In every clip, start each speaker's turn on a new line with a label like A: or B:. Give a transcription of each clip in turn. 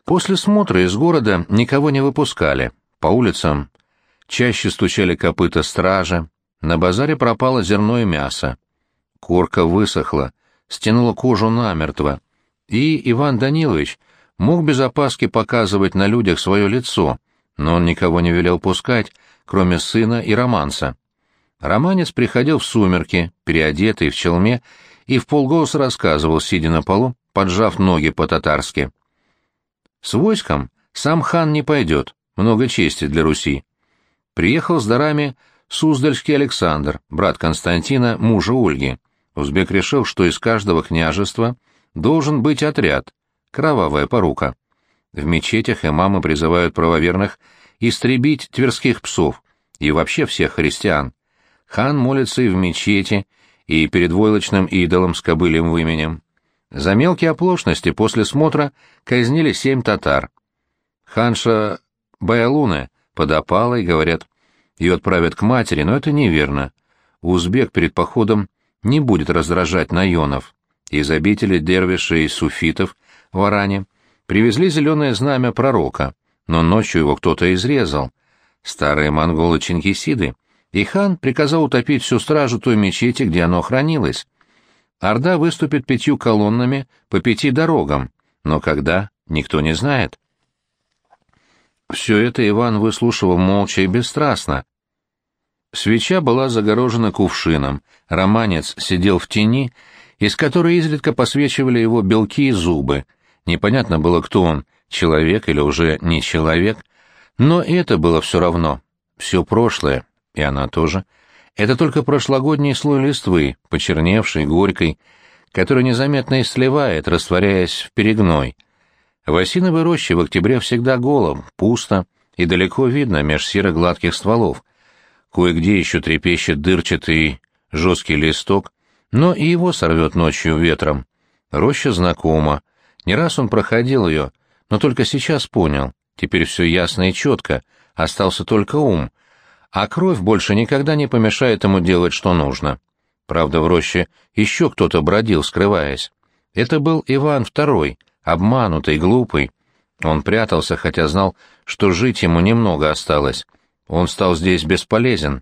A: После смотра из города никого не выпускали. По улицам чаще стучали копыта стражи. На базаре пропало зерно и мясо. Корка высохла, стянула кожу намертво. И Иван Данилович мог без опаски показывать на людях свое лицо, но он никого не велел пускать, кроме сына и романса. Романец приходил в сумерки, переодетый в челме, и вполголоса рассказывал, сидя на полу, поджав ноги по-татарски. С войском сам хан не пойдет, много чести для Руси. Приехал с дарами Суздальский Александр, брат Константина, мужа Ольги. Узбек решил, что из каждого княжества должен быть отряд, кровавая порука. В мечетях имамы призывают правоверных истребить тверских псов и вообще всех христиан. Хан молится и в мечети, и перед войлочным идолом с кобылем выменем. За мелкие оплошности после смотра казнили 7 татар. Ханша Баялуны подопала и, говорят, ее отправят к матери, но это неверно. Узбек перед походом не будет раздражать наенов. Из обители дервишей и суфитов в Аране привезли зеленое знамя пророка, но ночью его кто-то изрезал. Старые монголы-чингисиды, и хан приказал утопить всю стражу той мечети, где оно хранилось. Орда выступит 5 колоннами по 5 дорогам, но когда, никто не знает. Все это Иван выслушивал молча и бесстрастно. Свеча была загорожена кувшином, романец сидел в тени, из которой изредка посвечивали его белки и зубы. Непонятно было, кто он, человек или уже не человек, но это было все равно. Все прошлое, и она тоже, это только прошлогодний слой листвы, почерневшей, горькой, который незаметно и сливает, растворяясь в перегной. В осиновой роще в октябре всегда голо, пусто и далеко видно меж серо-гладких стволов. Кое-где еще трепещет дырчатый жесткий листок, но и его сорвет ночью ветром. Роща знакома. Не раз он проходил ее, но только сейчас понял. Теперь все ясно и четко, остался только ум, а кровь больше никогда не помешает ему делать, что нужно. Правда, в роще еще кто-то бродил, скрываясь. Это был Иван II, обманутый, глупый. Он прятался, хотя знал, что жить ему немного осталось. Он стал здесь бесполезен.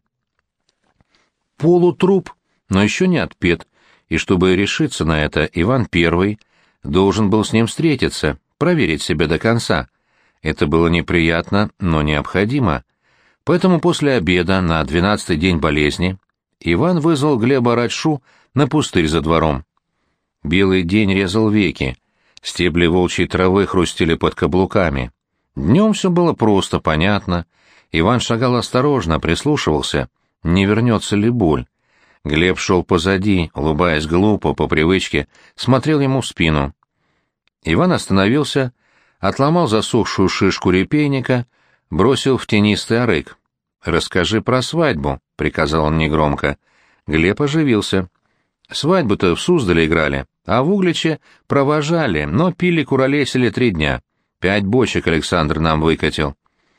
A: Полутруп, но еще не отпет, и чтобы решиться на это, Иван I должен был с ним встретиться, проверить себя до конца. Это было неприятно, но необходимо. Поэтому после обеда, на 12-й день болезни, Иван вызвал Глеба Радшу на пустырь за двором. Белый день резал веки, стебли волчьей травы хрустели под каблуками. Днем все было просто, понятно. Иван шагал осторожно, прислушивался, не вернется ли боль. Глеб шел позади, улыбаясь глупо, по привычке, смотрел ему в спину. Иван остановился, отломал засохшую шишку репейника, бросил в тенистый арык. «Расскажи про свадьбу», — приказал он негромко. Глеб оживился. «Свадьбу-то в Суздале играли, а в Угличе провожали, но пили, куролесили 3 дня. 5 бочек Александр нам выкатил».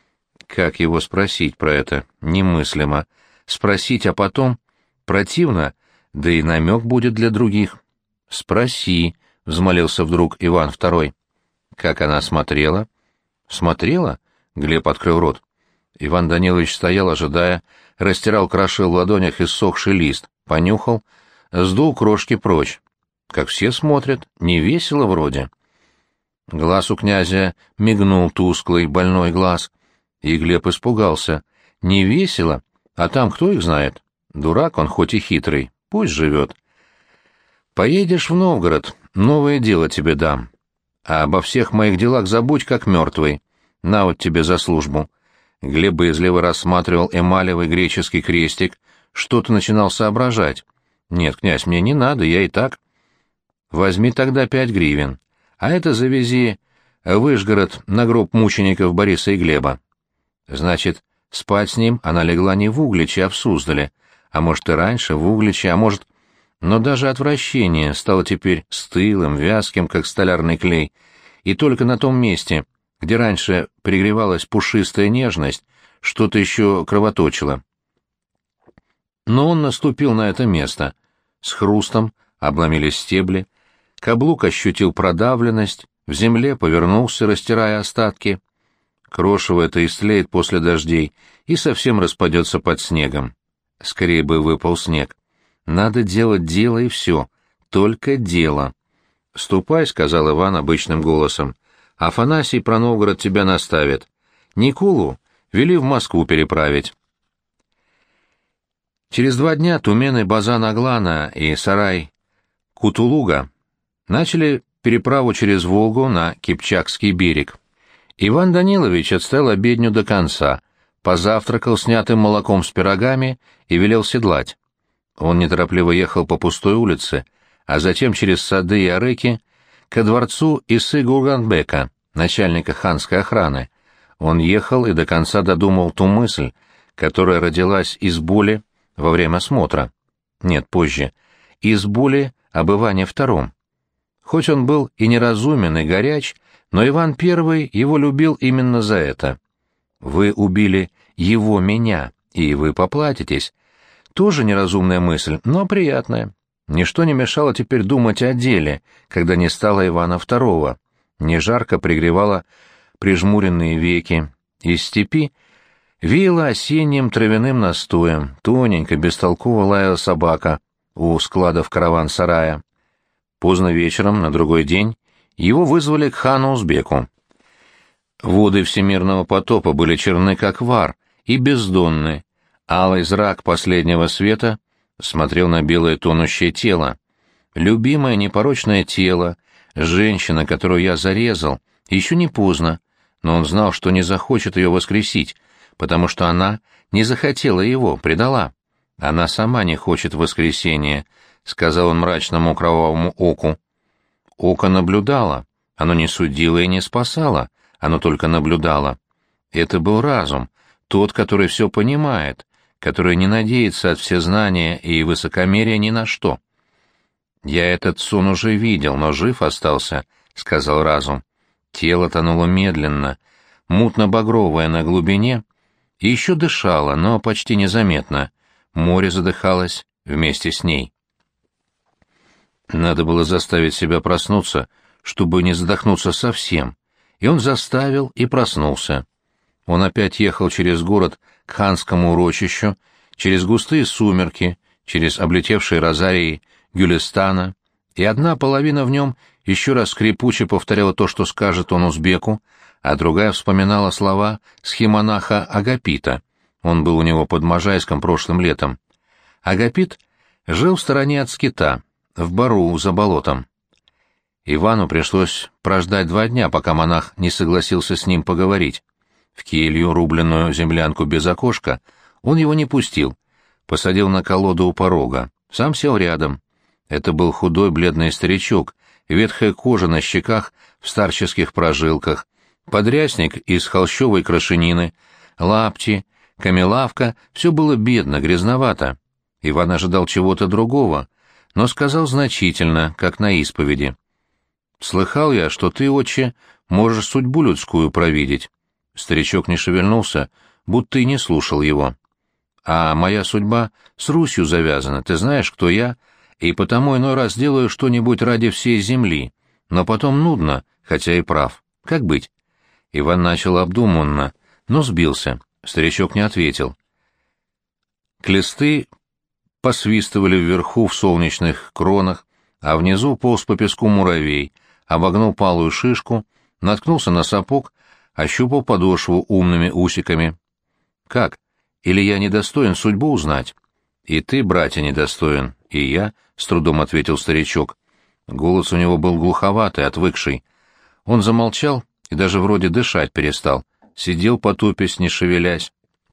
A: Как его спросить про это? Немыслимо. Спросить, а потом... Противно, да и намек будет для других. «Спроси», — взмолился вдруг Иван II. «Как она смотрела?» «Смотрела?» — Глеб открыл рот. Иван Данилович стоял, ожидая, растирал, крошил в ладонях иссохший лист, понюхал, сдул крошки прочь. Как все смотрят, не весело вроде. Глаз у князя мигнул тусклый, больной глаз, и Глеб испугался. Не весело? А там кто их знает? Дурак он, хоть и хитрый, пусть живет. Поедешь в Новгород, новое дело тебе дам. А обо всех моих делах забудь, как мертвый. На вот тебе за службу. Глеб боязливо рассматривал эмалевый греческий крестик, что-то начинал соображать. Нет, князь, мне не надо, я и так. Возьми тогда 5 гривен, а это завези в Вышгород на гроб мучеников Бориса и Глеба. Значит, спать с ним она легла не в Угличе, а в Суздале, а может и раньше, в Угличе, а может... Но даже отвращение стало теперь стылым, вязким, как столярный клей, и только на том месте, где раньше пригревалась пушистая нежность, что-то еще кровоточило. Но он наступил на это место. С хрустом обломились стебли, каблук ощутил продавленность, в земле, повернулся, растирая остатки. Крошево это истлеет после дождей и совсем распадется под снегом. Скорее бы выпал снег. Надо делать дело и все. Только дело. «Ступай», — сказал Иван обычным голосом. «Афанасий про Новгород тебя наставит. Никулу вели в Москву переправить». Через 2 дня Тумены Базан-Аглана и Сарай Кутулуга начали переправу через Волгу на Кипчакский берег. Иван Данилович отстоял обедню до конца, позавтракал снятым молоком с пирогами и велел седлать. Он неторопливо ехал по пустой улице, а затем через сады и арыки ко дворцу Исы-Гурганбека, начальника ханской охраны. Он ехал и до конца додумал ту мысль, которая родилась из боли во время смотра. Нет, позже. Из боли обывания втором. Хоть он был и неразумен, и горяч, но Иван I его любил именно за это. «Вы убили его, меня, и вы поплатитесь». Тоже неразумная мысль, но приятная. Ничто не мешало теперь думать о деле, когда не стало Ивана II. Не жарко пригревало прижмуренные веки. Из степи веяло осенним травяным настоем, тоненько, бестолково лаяла собака у складов караван-сарая. Поздно вечером, на другой день, его вызвали к хану-узбеку. Воды всемирного потопа были черны, как вар, и бездонны. Алый зрак последнего света смотрел на белое тонущее тело. Любимое непорочное тело, женщина, которую я зарезал, еще не поздно, но он знал, что не захочет ее воскресить, потому что она не захотела его, предала. Она сама не хочет воскресения, — сказал он мрачному кровавому оку. Око наблюдало, оно не судило и не спасало, оно только наблюдало. Это был разум, тот, который все понимает, который не надеется от всезнания и высокомерия ни на что. «Я этот сон уже видел, но жив остался», — сказал разум. Тело тонуло медленно, мутно-багровое на глубине, и еще дышало, но почти незаметно. Море задыхалось вместе с ней. Надо было заставить себя проснуться, чтобы не задохнуться совсем, и он заставил и проснулся. Он опять ехал через город к ханскому урочищу, через густые сумерки, через облетевшие розарии Гюлистана, и одна половина в нем еще раз скрипуче повторяла то, что скажет он узбеку, а другая вспоминала слова схимонаха Агапита. Он был у него под Можайском прошлым летом. Агапит жил в стороне от скита, в бару за болотом. Ивану пришлось прождать 2 дня, пока монах не согласился с ним поговорить. В келью, рубленную землянку без окошка, он его не пустил, посадил на колоду у порога, сам сел рядом. Это был худой бледный старичок, ветхая кожа на щеках в старческих прожилках, подрясник из холщовой крошенины, лапти, камелавка — все было бедно, грязновато. Иван ожидал чего-то другого, но сказал значительно, как на исповеди. «Слыхал я, что ты, отче, можешь судьбу людскую провидеть». Старичок не шевельнулся, будто и не слушал его. «А моя судьба с Русью завязана, ты знаешь, кто я, и потому иной раз делаю что-нибудь ради всей земли, но потом нудно, хотя и прав. Как быть?» Иван начал обдуманно, но сбился. Старичок не ответил. Клесты посвистывали вверху в солнечных кронах, а внизу полз по песку муравей, обогнул палую шишку, наткнулся на сапог, ощупал подошву умными усиками. «Как? Или я недостоин судьбу узнать?» «И ты, братья, недостоин, и я», — с трудом ответил старичок. Голос у него был глуховатый, отвыкший. Он замолчал и даже вроде дышать перестал, сидел потупясь, не шевелясь.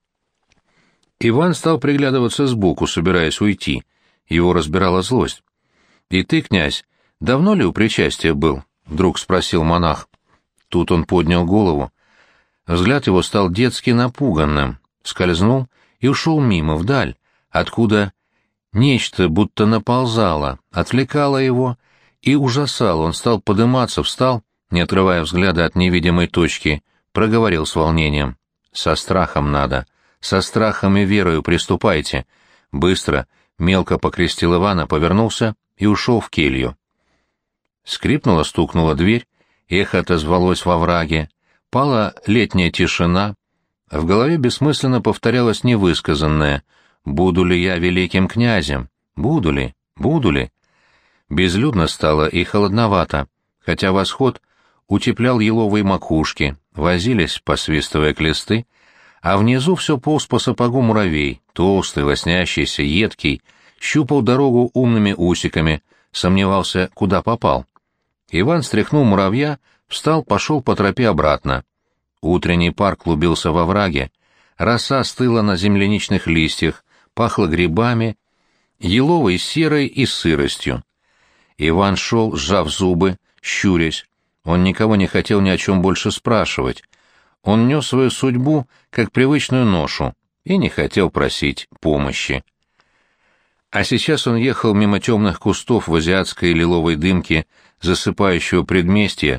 A: Иван стал приглядываться сбоку, собираясь уйти. Его разбирала злость. «И ты, князь, давно ли у причастия был?» — вдруг спросил монах. Тут он поднял голову. Взгляд его стал детски напуганным, скользнул и ушел мимо, вдаль, откуда нечто будто наползало, отвлекало его и ужасало. Он стал подыматься, встал, не отрывая взгляда от невидимой точки, проговорил с волнением. «Со страхом надо, со страхом и верою приступайте». Быстро, мелко покрестил Ивана, повернулся и ушел в келью. Скрипнула, стукнула дверь, эхо отозвалось во враге, пала летняя тишина, в голове бессмысленно повторялось невысказанное: «Буду ли я великим князем? Буду ли? Буду ли?» Безлюдно стало и холодновато, хотя восход утеплял еловые макушки, возились, посвистывая клесты, а внизу все полз по сапогу муравей, толстый, лоснящийся, едкий, щупал дорогу умными усиками, сомневался, куда попал. Иван стряхнул муравья, встал, пошел по тропе обратно. Утренний пар клубился во враге, роса стыла на земляничных листьях, пахло грибами, еловой серой и сыростью. Иван шел, сжав зубы, щурясь. Он никого не хотел ни о чем больше спрашивать. Он нес свою судьбу как привычную ношу и не хотел просить помощи. А сейчас он ехал мимо темных кустов в азиатской лиловой дымке засыпающего предместья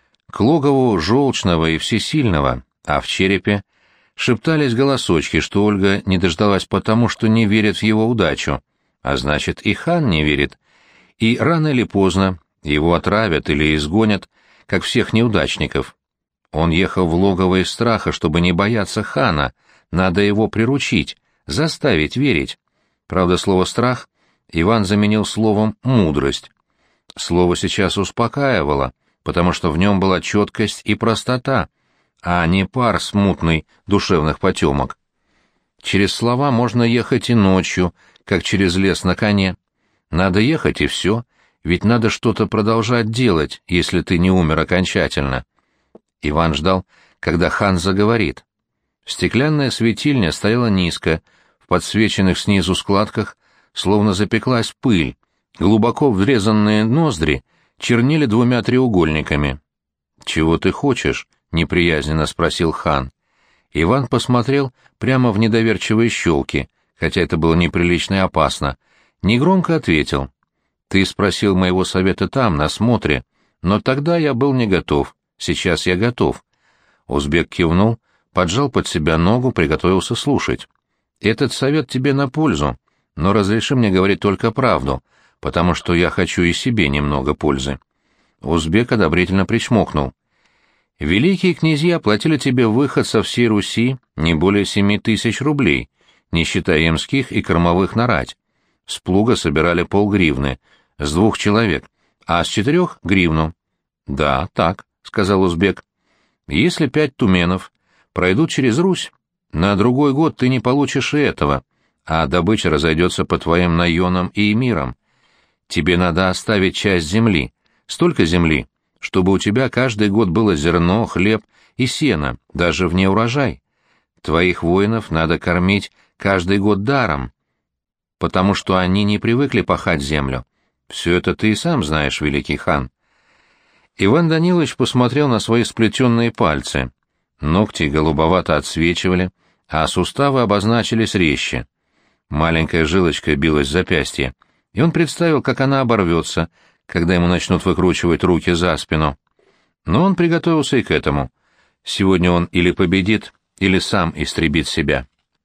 A: к логову Желчного и Всесильного, а в черепе шептались голосочки, что Ольга не дождалась потому, что не верит в его удачу, а значит, и хан не верит, и рано или поздно его отравят или изгонят, как всех неудачников. Он ехал в логово из страха, чтобы не бояться хана, надо его приручить, заставить верить. Правда, слово «страх» Иван заменил словом «мудрость». Слово сейчас успокаивало, потому что в нем была четкость и простота, а не пар смутный душевных потемок. Через слова можно ехать и ночью, как через лес на коне. Надо ехать и все, ведь надо что-то продолжать делать, если ты не умер окончательно. Иван ждал, когда хан заговорит. Стеклянная светильня стояла низко, в подсвеченных снизу складках словно запеклась пыль, глубоко врезанные ноздри чернили двумя треугольниками. «Чего ты хочешь?» — неприязненно спросил хан. Иван посмотрел прямо в недоверчивые щелки, хотя это было неприлично и опасно. Негромко ответил: «Ты спросил моего совета там, на смотре, но тогда я был не готов, сейчас я готов». Узбек кивнул, поджал под себя ногу, приготовился слушать. «Этот совет тебе на пользу, но разреши мне говорить только правду, потому что я хочу и себе немного пользы». Узбек одобрительно причмокнул. «Великие князья платили тебе выход со всей Руси не более 7000 рублей, не считая ямских и кормовых на рать. С плуга собирали полгривны, с 2 человек, а с 4 — гривну». «Да, так», — сказал узбек. «Если 5 туменов пройдут через Русь, на другой год ты не получишь и этого, а добыча разойдется по твоим наёнам и эмирам. Тебе надо оставить часть земли, столько земли, чтобы у тебя каждый год было зерно, хлеб и сено, даже вне урожай. Твоих воинов надо кормить каждый год даром, потому что они не привыкли пахать землю. Все это ты и сам знаешь, великий хан». Иван Данилович посмотрел на свои сплетенные пальцы. Ногти голубовато отсвечивали, а суставы обозначились резче. Маленькая жилочка билась в запястье, и он представил, как она оборвется, когда ему начнут выкручивать руки за спину. Но он приготовился и к этому. Сегодня он или победит, или сам истребит себя.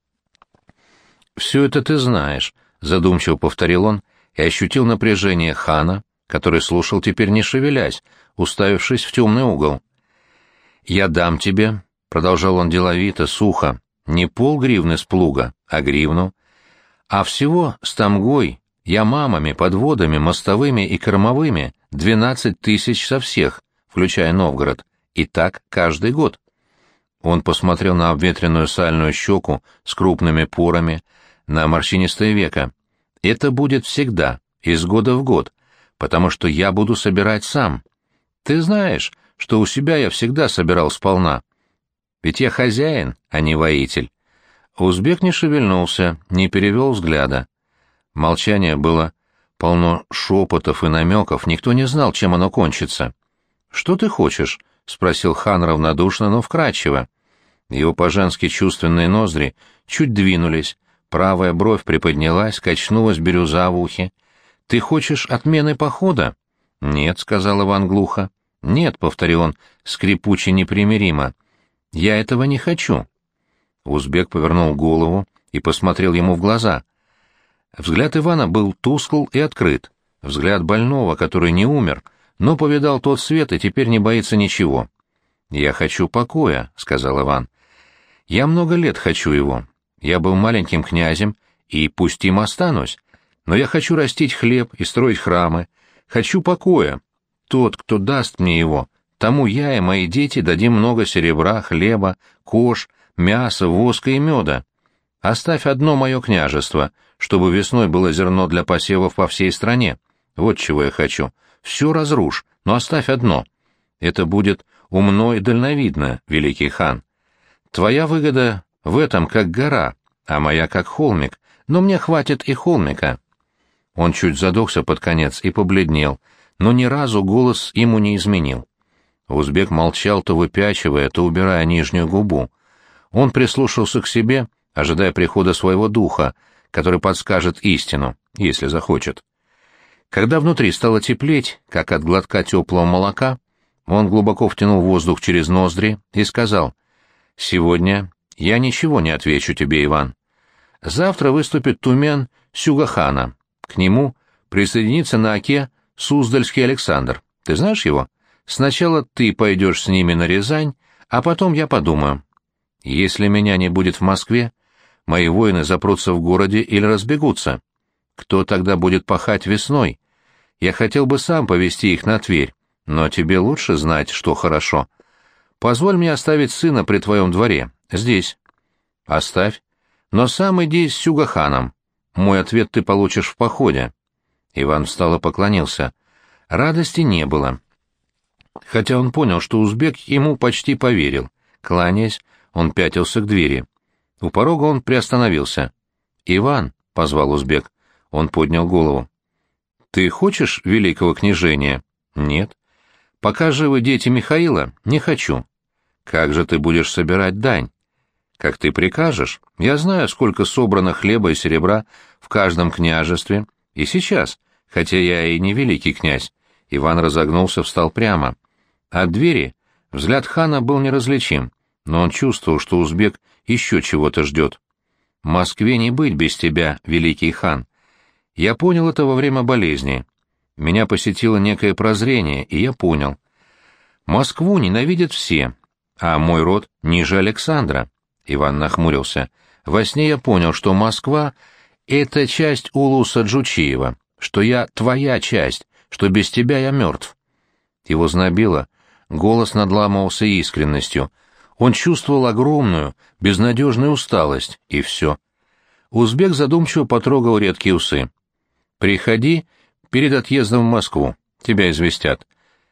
A: «Все это ты знаешь», — задумчиво повторил он и ощутил напряжение хана, который слушал теперь не шевелясь, уставившись в темный угол. «Я дам тебе», — продолжал он деловито, сухо, — «не полгривны с плуга, а гривну. А всего с тамгой, ямамами, подводами, мостовыми и кормовыми 12 000 со всех, включая Новгород, и так каждый год». Он посмотрел на обветренную сальную щеку с крупными порами, на морщинистое веко. «Это будет всегда, из года в год, потому что я буду собирать сам. Ты знаешь, что у себя я всегда собирал сполна. Ведь я хозяин, а не воитель». Узбек не шевельнулся, не перевел взгляда. Молчание было полно шепотов и намеков, никто не знал, чем оно кончится. «Что ты хочешь?» — спросил хан равнодушно, но вкрадчиво. Его по-женски чувственные ноздри чуть двинулись, правая бровь приподнялась, качнулась бирюза в ухе. «Ты хочешь отмены похода?» «Нет», — сказал Иван глухо. «Нет», — повторил он, скрипуче непримиримо. «Я этого не хочу». Узбек повернул голову и посмотрел ему в глаза. Взгляд Ивана был тускл и открыт, взгляд больного, который не умер, но повидал тот свет и теперь не боится ничего. «Я хочу покоя», — сказал Иван. «Я много лет хочу его. Я был маленьким князем, и пусть им останусь. Но я хочу растить хлеб и строить храмы. Хочу покоя. Тот, кто даст мне его, тому я и мои дети дадим много серебра, хлеба, кож, мяса, воска и меда. Оставь одно мое княжество, чтобы весной было зерно для посевов по всей стране. Вот чего я хочу. Все разрушь, но оставь одно. Это будет умно и дальновидно, великий хан. Твоя выгода в этом как гора, а моя как холмик, но мне хватит и холмика». Он чуть задохся под конец и побледнел, но ни разу голос ему не изменил. Узбек молчал, то выпячивая, то убирая нижнюю губу. Он прислушался к себе, ожидая прихода своего духа, который подскажет истину, если захочет. Когда внутри стало теплеть, как от глотка теплого молока, он глубоко втянул воздух через ноздри и сказал: «Сегодня я ничего не отвечу тебе, Иван. Завтра выступит тумен Сюгахана. К нему присоединится на оке Суздальский Александр. Ты знаешь его? Сначала ты пойдешь с ними на Рязань, а потом я подумаю. Если меня не будет в Москве, мои воины запрутся в городе или разбегутся. Кто тогда будет пахать весной? Я хотел бы сам повести их на Тверь, но тебе лучше знать, что хорошо. Позволь мне оставить сына при твоем дворе, здесь». «Оставь, но сам иди с Сюгаханом. Мой ответ ты получишь в походе». Иван встал и поклонился. Радости не было. Хотя он понял, что узбек ему почти поверил. Кланяясь, он пятился к двери. У порога он приостановился. «Иван», — позвал узбек. Он поднял голову. «Ты хочешь великого княжения?» «Нет». «Пока живы дети Михаила, не хочу». «Как же ты будешь собирать дань?» «Как ты прикажешь. Я знаю, сколько собрано хлеба и серебра в каждом княжестве. И сейчас, хотя я и не великий князь». Иван разогнулся, встал прямо. От двери взгляд хана был неразличим, но он чувствовал, что узбек еще чего-то ждет. «Москве не быть без тебя, великий хан. Я понял это во время болезни. Меня посетило некое прозрение, и я понял. Москву ненавидят все, а мой род ниже Александра». Иван нахмурился. «Во сне я понял, что Москва — это часть улуса Джучиева, что я твоя часть, что без тебя я мертв». Его знобило, голос надламывался искренностью. Он чувствовал огромную, безнадежную усталость, и все. Узбек задумчиво потрогал редкие усы. «Приходи перед отъездом в Москву, тебя известят.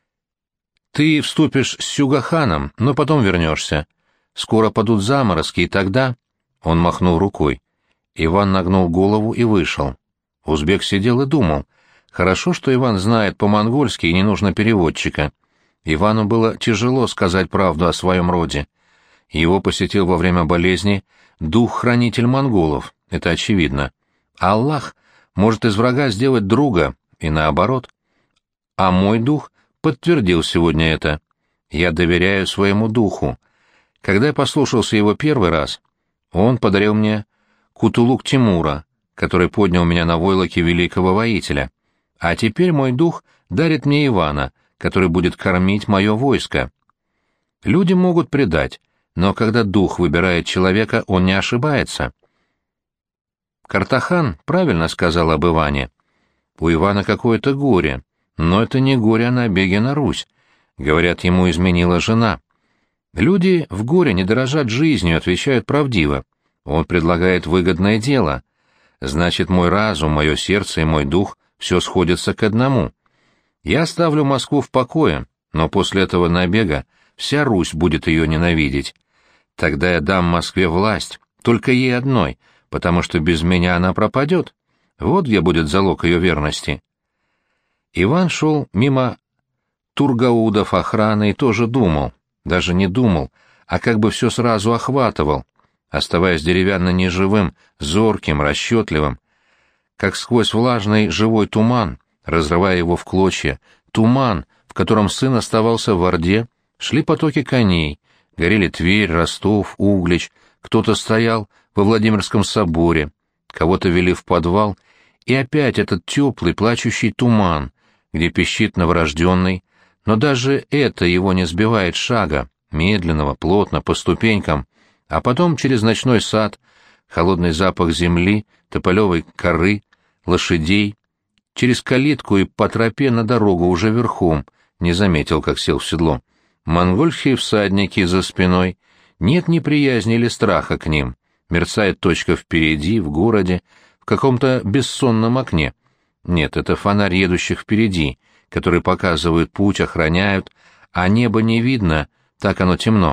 A: Ты вступишь с Сюгаханом, но потом вернешься. Скоро падут заморозки, и тогда...» Он махнул рукой. Иван нагнул голову и вышел. Узбек сидел и думал. Хорошо, что Иван знает по-монгольски и не нужно переводчика. Ивану было тяжело сказать правду о своем роде. Его посетил во время болезни дух-хранитель монголов, это очевидно. Аллах может из врага сделать друга, и наоборот. А мой дух подтвердил сегодня это. Я доверяю своему духу. Когда я послушался его первый раз, он подарил мне кутулук Тимура, который поднял меня на войлоке великого воителя. А теперь мой дух дарит мне Ивана, который будет кормить мое войско. Люди могут предать, но когда дух выбирает человека, он не ошибается. Картахан правильно сказал об Иване. У Ивана какое-то горе, но это не горе о набеге на Русь. Говорят, ему изменила жена. Люди в горе не дорожат жизнью, отвечают правдиво. Он предлагает выгодное дело. Значит, мой разум, мое сердце и мой дух все сходятся к одному. Я оставлю Москву в покое, но после этого набега вся Русь будет ее ненавидеть. Тогда я дам Москве власть, только ей одной, потому что без меня она пропадет. Вот где будет залог ее верности. Иван шел мимо тургаудов охраны и тоже думал. Даже не думал, а как бы все сразу охватывал, оставаясь деревянно-неживым, зорким, расчетливым, как сквозь влажный живой туман, разрывая его в клочья, туман, в котором сын оставался в Орде, шли потоки коней, горели Тверь, Ростов, Углич, кто-то стоял во Владимирском соборе, кого-то вели в подвал, и опять этот теплый, плачущий туман, где пищит новорожденный, но даже это его не сбивает шага, медленного, плотно, по ступенькам, а потом через ночной сад, холодный запах земли, тополевой коры, лошадей, через калитку и по тропе на дорогу уже верхом, не заметил, как сел в седло. Монгольские всадники за спиной, нет неприязни или страха к ним, мерцает точка впереди, в городе, в каком-то бессонном окне. Нет, это фонарь едущих впереди, которые показывают путь, охраняют, а небо не видно, так оно темно.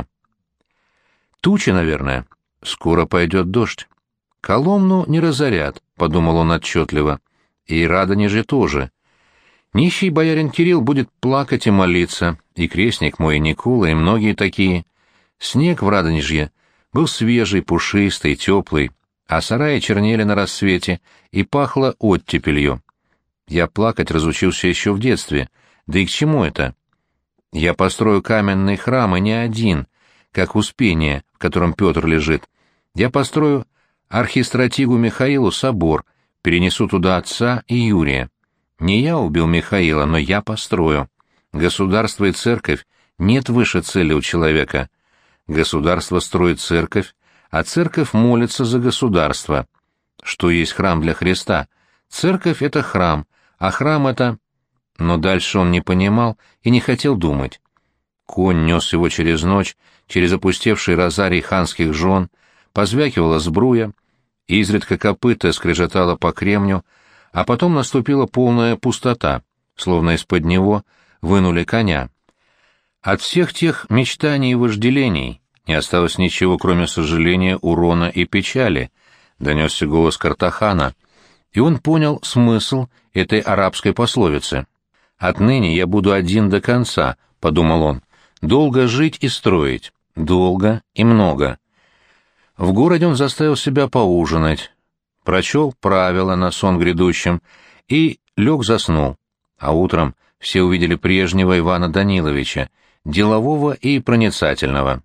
A: Тучи, наверное. Скоро пойдет дождь. Коломну не разорят, — подумал он отчетливо. И Радонеже тоже. Нищий боярин Кирилл будет плакать и молиться, и крестник мой Никула, и многие такие. Снег в Радонежье был свежий, пушистый, теплый, а сараи чернели на рассвете и пахло оттепелью. Я плакать разучился еще в детстве, да и к чему это? Я построю каменный храм, и не один, как Успение, в котором Петр лежит. Я построю архистратигу Михаилу собор, перенесу туда отца и Юрия. Не я убил Михаила, но я построю. Государство и церковь нет выше цели у человека. Государство строит церковь, а церковь молится за государство. Что есть храм для Христа? Церковь — это храм, а храм — это... Но дальше он не понимал и не хотел думать. Конь нес его через ночь, через опустевший розарий ханских жен, позвякивала сбруя, изредка копыта скрежетала по кремню, а потом наступила полная пустота, словно из-под него вынули коня. От всех тех мечтаний и вожделений не осталось ничего, кроме сожаления, урона и печали, — донесся голос Картахана, и он понял смысл этой арабской пословицы. «Отныне я буду один до конца», — подумал он, — «долго жить и строить, долго и много». В городе он заставил себя поужинать, прочел правила на сон грядущем и лег заснул, а утром все увидели прежнего Ивана Даниловича, делового и проницательного.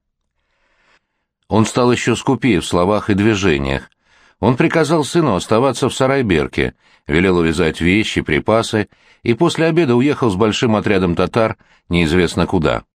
A: Он стал еще скупее в словах и движениях. Он приказал сыну оставаться в Сарайберке, велел увязать вещи, припасы, и после обеда уехал с большим отрядом татар неизвестно куда.